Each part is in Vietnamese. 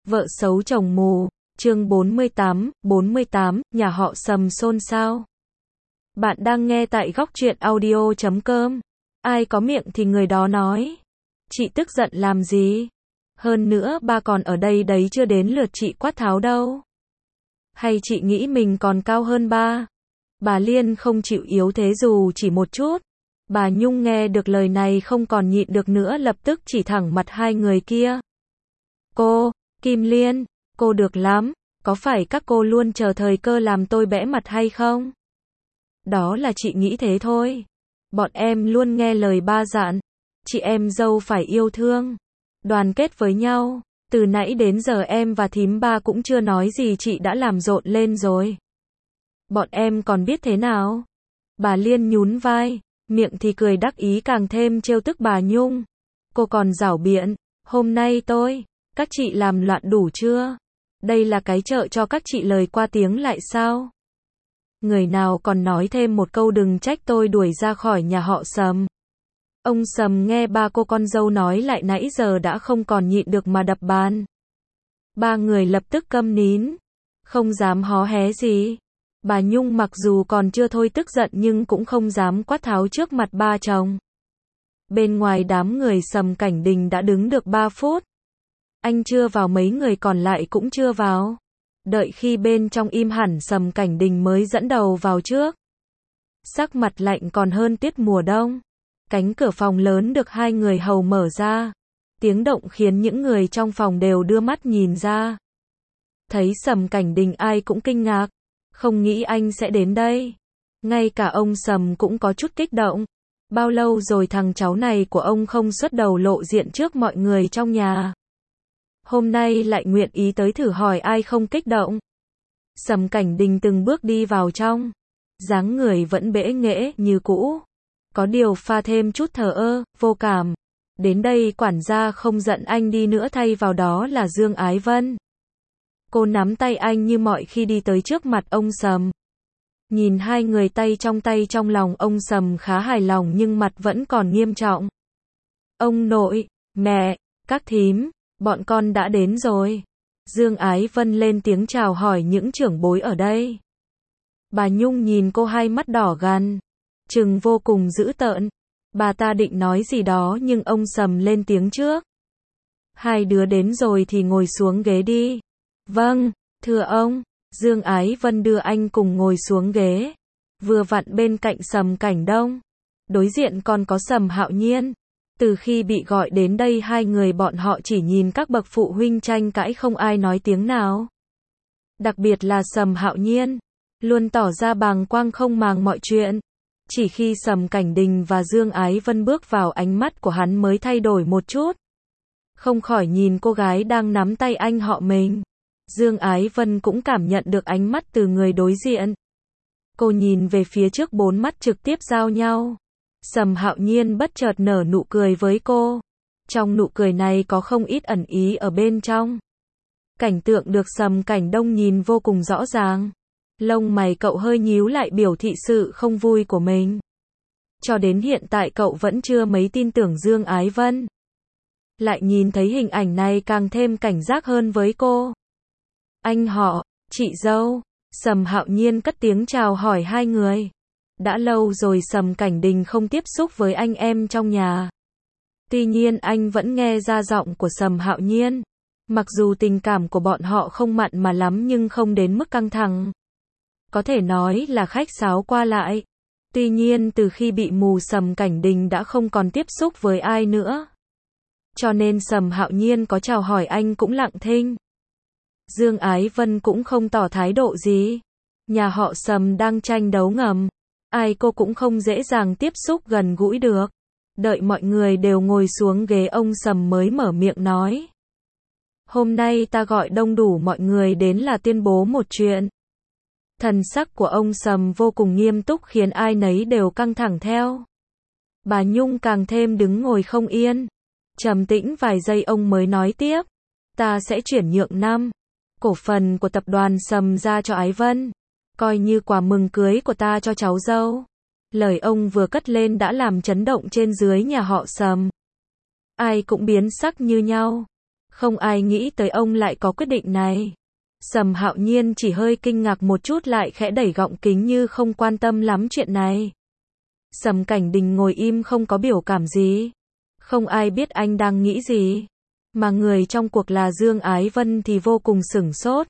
Vợ xấu chồng mù, chương 48, nhà họ Sầm xôn xao. Bạn đang nghe tại Góc Truyện Audio.com. Ai có miệng thì người đó nói. Chị tức giận làm gì? Hơn nữa ba còn ở đây đấy, chưa đến lượt chị quát tháo đâu. Hay chị nghĩ mình còn cao hơn ba? Bà Liên không chịu yếu thế dù chỉ một chút. Bà Nhung nghe được lời này không còn nhịn được nữa, lập tức chỉ thẳng mặt hai người kia. Cô, Kim Liên, cô được lắm, có phải các cô luôn chờ thời cơ làm tôi bẽ mặt hay không? Đó là chị nghĩ thế thôi. Bọn em luôn nghe lời ba dặn. Chị em dâu phải yêu thương, đoàn kết với nhau. Từ nãy đến giờ em và thím ba cũng chưa nói gì, chị đã làm rộn lên rồi. Bọn em còn biết thế nào? Bà Liên nhún vai, miệng thì cười đắc ý, càng thêm trêu tức bà Nhung. Cô còn giảo biện, hôm nay các chị làm loạn đủ chưa? Đây là cái chợ cho các chị lời qua tiếng lại sao? Người nào còn nói thêm một câu đừng trách tôi đuổi ra khỏi nhà họ Sầm. Ông Sầm nghe ba cô con dâu nói lại nãy giờ đã không còn nhịn được mà đập bàn. Ba người lập tức câm nín, không dám hó hé gì. Bà Nhung mặc dù còn chưa thôi tức giận nhưng cũng không dám quát tháo trước mặt ba chồng. Bên ngoài đám người Sầm Cảnh Đình đã đứng được 3 phút. Anh chưa vào, mấy người còn lại cũng chưa vào. Đợi khi bên trong im hẳn, Sầm Cảnh Đình mới dẫn đầu vào trước. Sắc mặt lạnh còn hơn tiết mùa đông. Cánh cửa phòng lớn được hai người hầu mở ra. Tiếng động khiến những người trong phòng đều đưa mắt nhìn ra. Thấy Sầm Cảnh Đình ai cũng kinh ngạc. Không nghĩ anh sẽ đến đây. Ngay cả ông Sầm cũng có chút kích động. Bao lâu rồi thằng cháu này của ông không xuất đầu lộ diện trước mọi người trong nhà. Hôm nay lại nguyện ý tới thử hỏi ai không kích động. Sầm Cảnh Đình từng bước đi vào trong. Dáng người vẫn bẽ nghễ như cũ. Có điều pha thêm chút thờ ơ, vô cảm. Đến đây quản gia không giận anh đi nữa, thay vào đó là Dương Ái Vân. Cô nắm tay anh như mọi khi đi tới trước mặt ông Sầm. Nhìn hai người tay, trong lòng ông Sầm khá hài lòng nhưng mặt vẫn còn nghiêm trọng. Ông nội, mẹ, các thím, bọn con đã đến rồi. Dương Ái Vân lên tiếng chào hỏi những trưởng bối ở đây. Bà Nhung nhìn cô, hai mắt đỏ gằn, trừng vô cùng dữ tợn. Bà ta định nói gì đó nhưng ông Sầm lên tiếng trước. Hai đứa đến rồi thì ngồi xuống ghế đi. Vâng, thưa ông. Dương Ái Vân đưa anh cùng ngồi xuống ghế. Vừa vặn bên cạnh Sầm Cảnh Đông. Đối diện còn có Sầm Hạo Nhiên. Từ khi bị gọi đến đây, hai người bọn họ chỉ nhìn các bậc phụ huynh tranh cãi, không ai nói tiếng nào. Đặc biệt là Sầm Hạo Nhiên, luôn tỏ ra bàng quang không màng mọi chuyện. Chỉ khi Sầm Cảnh Đình và Dương Ái Vân bước vào, ánh mắt của hắn mới thay đổi một chút. Không khỏi nhìn cô gái đang nắm tay anh họ mình. Dương Ái Vân cũng cảm nhận được ánh mắt từ người đối diện. Cô nhìn về phía trước, 4 mắt trực tiếp giao nhau. Sầm Hạo Nhiên bất chợt nở nụ cười với cô. Trong nụ cười này có không ít ẩn ý ở bên trong. Cảnh tượng được Sầm Cảnh Đông nhìn vô cùng rõ ràng. Lông mày cậu hơi nhíu lại, biểu thị sự không vui của mình. Cho đến hiện tại cậu vẫn chưa mấy tin tưởng Dương Ái Vân. Lại nhìn thấy hình ảnh này càng thêm cảnh giác hơn với cô. Anh họ, chị dâu. Sầm Hạo Nhiên cất tiếng chào hỏi hai người. Đã lâu rồi Sầm Cảnh Đình không tiếp xúc với anh em trong nhà. Tuy nhiên anh vẫn nghe ra giọng của Sầm Hạo Nhiên. Mặc dù tình cảm của bọn họ không mặn mà lắm nhưng không đến mức căng thẳng. Có thể nói là khách sáo qua lại. Tuy nhiên từ khi bị mù, Sầm Cảnh Đình đã không còn tiếp xúc với ai nữa. Cho nên Sầm Hạo Nhiên có chào hỏi anh cũng lặng thinh. Dương Ái Vân cũng không tỏ thái độ gì. Nhà họ Sầm đang tranh đấu ngầm. Ai cô cũng không dễ dàng tiếp xúc gần gũi được. Đợi mọi người đều ngồi xuống ghế, ông Sầm mới mở miệng nói. Hôm nay ta gọi đông đủ mọi người đến là tuyên bố một chuyện. Thần sắc của ông Sầm vô cùng nghiêm túc khiến ai nấy đều căng thẳng theo. Bà Nhung càng thêm đứng ngồi không yên. Trầm tĩnh vài giây ông mới nói tiếp. Ta sẽ chuyển nhượng 5 cổ phần của tập đoàn Sầm ra cho Ái Vân. Coi như quà mừng cưới của ta cho cháu dâu. Lời ông vừa cất lên đã làm chấn động trên dưới nhà họ Sầm. Ai cũng biến sắc như nhau. Không ai nghĩ tới ông lại có quyết định này. Sầm Hạo Nhiên chỉ hơi kinh ngạc một chút lại khẽ đẩy gọng kính như không quan tâm lắm chuyện này. Sầm Cảnh Đình ngồi im không có biểu cảm gì. Không ai biết anh đang nghĩ gì. Mà người trong cuộc là Dương Ái Vân thì vô cùng sửng sốt.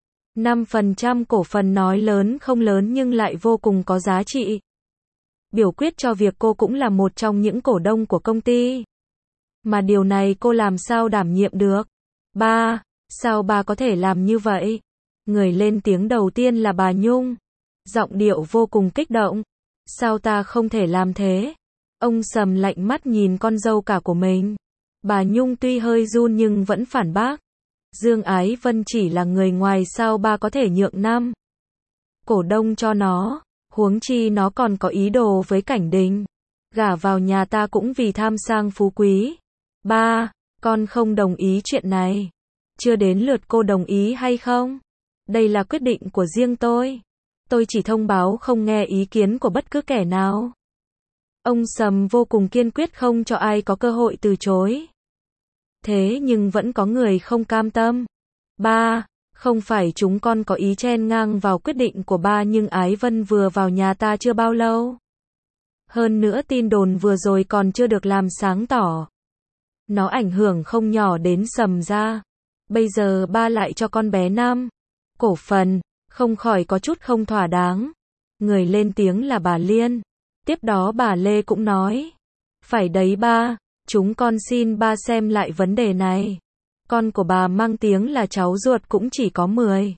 5% cổ phần nói lớn không lớn nhưng lại vô cùng có giá trị. Biểu quyết cho việc cô cũng là một trong những cổ đông của công ty. Mà điều này cô làm sao đảm nhiệm được? Ba, sao bà có thể làm như vậy? Người lên tiếng đầu tiên là bà Nhung. Giọng điệu vô cùng kích động. Sao ta không thể làm thế? Ông Sầm lạnh mắt nhìn con dâu cả của mình. Bà Nhung tuy hơi run nhưng vẫn phản bác. Dương Ái Vân chỉ là người ngoài sao ba có thể nhượng năm cổ đông cho nó, huống chi nó còn có ý đồ với Cảnh Đình. Gả vào nhà ta cũng vì tham sang phú quý. Ba, con không đồng ý chuyện này. Chưa đến lượt cô đồng ý hay không? Đây là quyết định của riêng tôi. Tôi chỉ thông báo không nghe ý kiến của bất cứ kẻ nào. Ông Sầm vô cùng kiên quyết không cho ai có cơ hội từ chối. Thế nhưng vẫn có người không cam tâm. Ba, không phải chúng con có ý chen ngang vào quyết định của ba nhưng Ái Vân vừa vào nhà ta chưa bao lâu. Hơn nữa tin đồn vừa rồi còn chưa được làm sáng tỏ. Nó ảnh hưởng không nhỏ đến Sầm gia. Bây giờ ba lại cho con bé năm cổ phần, không khỏi có chút không thỏa đáng. Người lên tiếng là bà Liên. Tiếp đó bà Lê cũng nói. Phải đấy ba, chúng con xin ba xem lại vấn đề này. Con của bà mang tiếng là cháu ruột cũng chỉ có 10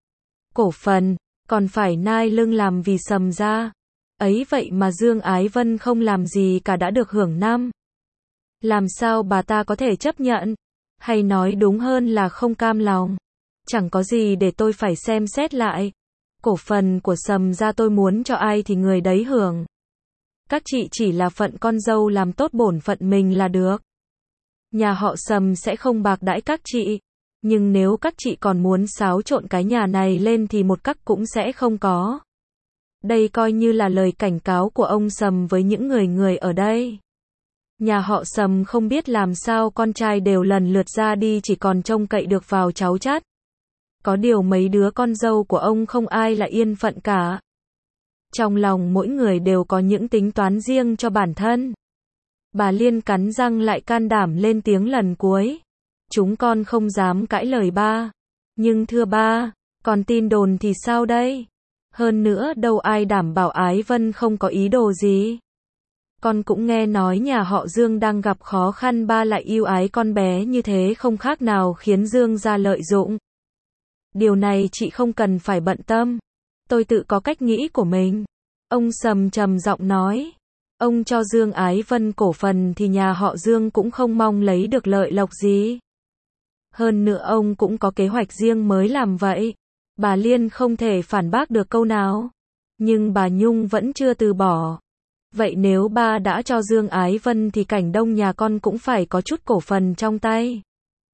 cổ phần, còn phải nai lưng làm vì Sầm gia. Ấy vậy mà Dương Ái Vân không làm gì cả đã được hưởng năm. Làm sao bà ta có thể chấp nhận? Hay nói đúng hơn là không cam lòng. Chẳng có gì để tôi phải xem xét lại. Cổ phần của Sầm gia tôi muốn cho ai thì người đấy hưởng. Các chị chỉ là phận con dâu làm tốt bổn phận mình là được. Nhà họ Sầm sẽ không bạc đãi các chị. Nhưng nếu các chị còn muốn xáo trộn cái nhà này lên thì một cách cũng sẽ không có. Đây coi như là lời cảnh cáo của ông Sầm với những người ở đây. Nhà họ Sầm không biết làm sao con trai đều lần lượt ra đi chỉ còn trông cậy được vào cháu chắt. Có điều mấy đứa con dâu của ông không ai là yên phận cả. Trong lòng mỗi người đều có những tính toán riêng cho bản thân. Bà Liên cắn răng lại can đảm lên tiếng lần cuối. Chúng con không dám cãi lời ba. Nhưng thưa ba, còn tin đồn thì sao đây? Hơn nữa đâu ai đảm bảo Ái Vân không có ý đồ gì. Con cũng nghe nói nhà họ Dương đang gặp khó khăn ba lại yêu ái con bé như thế không khác nào khiến Dương gia lợi dụng. Điều này chị không cần phải bận tâm. Tôi tự có cách nghĩ của mình. Ông Sầm trầm giọng nói. Ông cho Dương Ái Vân cổ phần thì nhà họ Dương cũng không mong lấy được lợi lộc gì. Hơn nữa ông cũng có kế hoạch riêng mới làm vậy. Bà Liên không thể phản bác được câu nào. Nhưng bà Nhung vẫn chưa từ bỏ. Vậy nếu ba đã cho Dương Ái Vân thì Cảnh Đông nhà con cũng phải có chút cổ phần trong tay.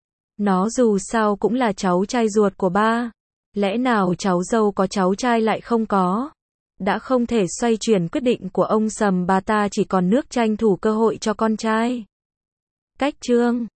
Nó dù sao cũng là cháu trai ruột của ba. Lẽ nào cháu dâu có cháu trai lại không có? Đã không thể xoay chuyển quyết định của ông Sầm bà ta chỉ còn nước tranh thủ cơ hội cho con trai. Cách chương